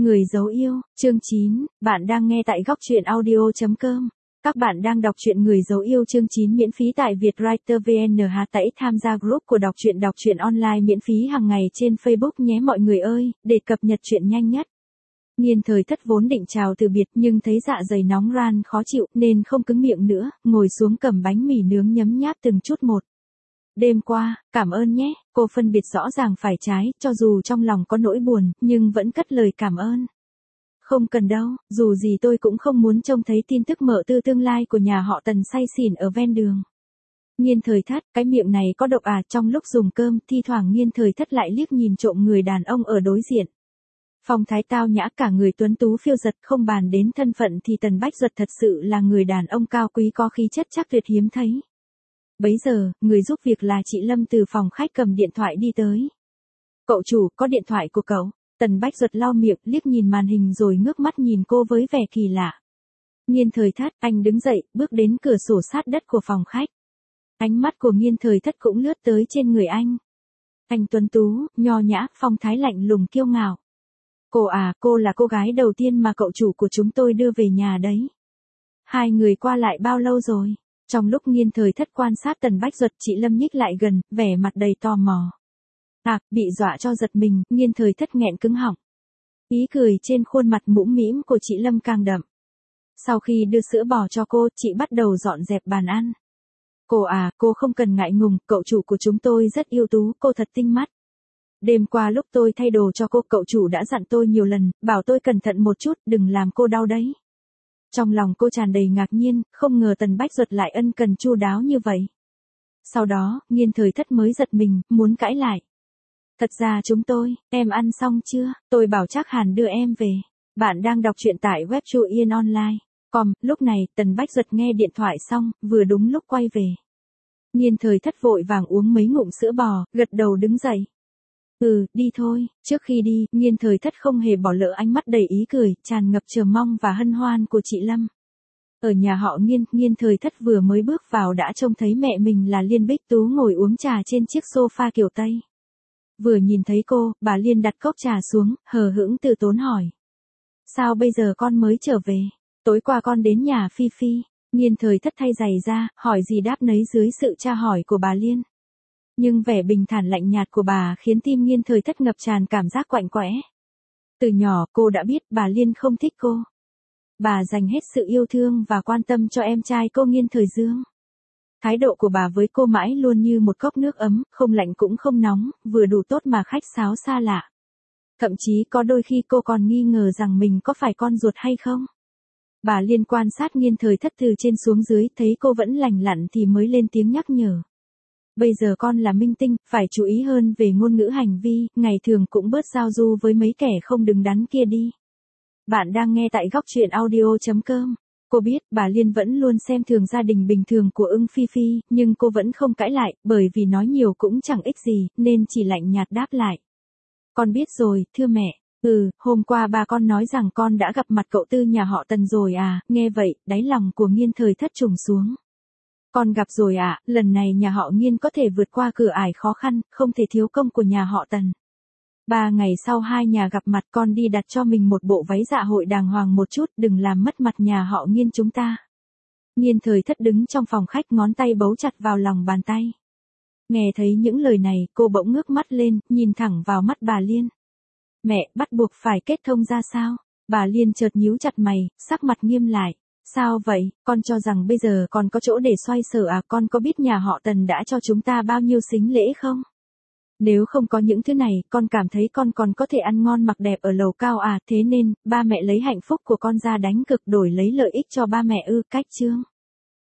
Người dấu yêu, chương 9, bạn đang nghe tại góc truyện audio.com. Các bạn đang đọc truyện Người dấu yêu chương 9 miễn phí tại Vietwriter VN. Hãy tham gia group của đọc truyện online miễn phí hàng ngày trên Facebook nhé mọi người ơi, để cập nhật truyện nhanh nhất. Nghiên Thời Thất vốn định chào từ biệt nhưng thấy dạ dày nóng ran khó chịu nên không cứng miệng nữa, ngồi xuống cầm bánh mì nướng nhấm nháp từng chút một. Đêm qua, cảm ơn nhé, cô phân biệt rõ ràng phải trái, cho dù trong lòng có nỗi buồn, nhưng vẫn cất lời cảm ơn. Không cần đâu, dù gì tôi cũng không muốn trông thấy tin tức mở tư tương lai của nhà họ Tần say xỉn ở ven đường. Nghiên Thời Thất, cái miệng này có độc à? Trong lúc dùng cơm, thi thoảng Nghiên Thời Thất lại liếc nhìn trộm người đàn ông ở đối diện. Phong thái tao nhã, cả người tuấn tú phiêu giật, không bàn đến thân phận thì Tần Bách Duật thật sự là người đàn ông cao quý có khí chất chắc tuyệt hiếm thấy. Bấy giờ, người giúp việc là chị Lâm từ phòng khách cầm điện thoại đi tới. Cậu chủ, có điện thoại của cậu. Tần Bách Duật lau miệng, liếc nhìn màn hình rồi ngước mắt nhìn cô với vẻ kỳ lạ. Nghiên Thời Thất, anh đứng dậy, bước đến cửa sổ sát đất của phòng khách. Ánh mắt của Nghiên Thời Thất cũng lướt tới trên người anh. Anh tuấn tú, nho nhã, phong thái lạnh lùng kiêu ngạo. Cô à, cô là cô gái đầu tiên mà cậu chủ của chúng tôi đưa về nhà đấy. Hai người qua lại bao lâu rồi? Trong lúc Nghiên Thời Thất quan sát Tần Bách Duật, chị Lâm nhích lại gần, vẻ mặt đầy tò mò. Bị dọa cho giật mình, Nghiên Thời Thất nghẹn cứng họng. Ý cười trên khuôn mặt mũm mĩm của chị Lâm càng đậm. Sau khi đưa sữa bò cho cô, chị bắt đầu dọn dẹp bàn ăn. Cô à, cô không cần ngại ngùng, cậu chủ của chúng tôi rất ưu tú, cô thật tinh mắt. Đêm qua lúc tôi thay đồ cho cô, cậu chủ đã dặn tôi nhiều lần, bảo tôi cẩn thận một chút, đừng làm cô đau đấy. Trong lòng cô tràn đầy ngạc nhiên, không ngờ Tần Bách Duật lại ân cần chu đáo như vậy. Sau đó, Nghiên Thời Thất mới giật mình, muốn cãi lại. Thật ra em ăn xong chưa? Tôi bảo Trác Hàn đưa em về. Bạn đang đọc truyện tại web truyện.online.com. Lúc này, Tần Bách Duật nghe điện thoại xong, vừa đúng lúc quay về. Nghiên Thời Thất vội vàng uống mấy ngụm sữa bò, gật đầu đứng dậy. Đi thôi. Trước khi đi, Nghiên Thời Thất không hề bỏ lỡ ánh mắt đầy ý cười, tràn ngập chờ mong và hân hoan của chị Lâm. Ở nhà họ Nghiên Thời Thất vừa mới bước vào đã trông thấy mẹ mình là Liên Bích Tú ngồi uống trà trên chiếc sofa kiểu Tây. Vừa nhìn thấy cô, bà Liên đặt cốc trà xuống, hờ hững từ tốn hỏi. Sao bây giờ con mới trở về? Tối qua con đến nhà Phi Phi. Nghiên Thời Thất thay giày ra, hỏi gì đáp nấy dưới sự tra hỏi của bà Liên. Nhưng vẻ bình thản lạnh nhạt của bà khiến tim Nghiên Thời Thất ngập tràn cảm giác quạnh quẽ. Từ nhỏ cô đã biết bà Liên không thích cô. Bà dành hết sự yêu thương và quan tâm cho em trai cô Nghiên Thời Dương. Thái độ của bà với cô mãi luôn như một cốc nước ấm, không lạnh cũng không nóng, vừa đủ tốt mà khách sáo xa lạ. Thậm chí có đôi khi cô còn nghi ngờ rằng mình có phải con ruột hay không. Bà Liên quan sát Nghiên Thời Thất từ trên xuống dưới, thấy cô vẫn lành lặn thì mới lên tiếng nhắc nhở. Bây giờ con là minh tinh, phải chú ý hơn về ngôn ngữ hành vi, ngày thường cũng bớt giao du với mấy kẻ không đứng đắn kia đi. Bạn đang nghe tại góc truyện audio.com. Cô biết bà Liên vẫn luôn xem thường gia đình bình thường của Ưng Phi Phi, nhưng cô vẫn không cãi lại, bởi vì nói nhiều cũng chẳng ích gì, nên chỉ lạnh nhạt đáp lại. Con biết rồi, thưa mẹ. Hôm qua bà con nói rằng con đã gặp mặt cậu Tư nhà họ Tần rồi à? Nghe vậy, đáy lòng của Nghiên Thời Thất trùng xuống. Con gặp rồi à? Lần này nhà họ Nghiên có thể vượt qua cửa ải khó khăn, không thể thiếu công của nhà họ Tần. 3 ngày sau hai nhà gặp mặt, con đi đặt cho mình một bộ váy dạ hội đàng hoàng một chút, đừng làm mất mặt nhà họ Nghiên chúng ta. Nghiên Thời Thất đứng trong phòng khách, ngón tay bấu chặt vào lòng bàn tay. Nghe thấy những lời này, cô bỗng ngước mắt lên, nhìn thẳng vào mắt bà Liên. Mẹ, bắt buộc phải kết thông ra sao? Bà Liên chợt nhíu chặt mày, sắc mặt nghiêm lại. Sao vậy, con cho rằng bây giờ còn có chỗ để xoay sở à? Con có biết nhà họ Tần đã cho chúng ta bao nhiêu sính lễ không? Nếu không có những thứ này, con cảm thấy con còn có thể ăn ngon mặc đẹp ở lầu cao à? Thế nên, ba mẹ lấy hạnh phúc của con ra đánh cược đổi lấy lợi ích cho ba mẹ cách chương.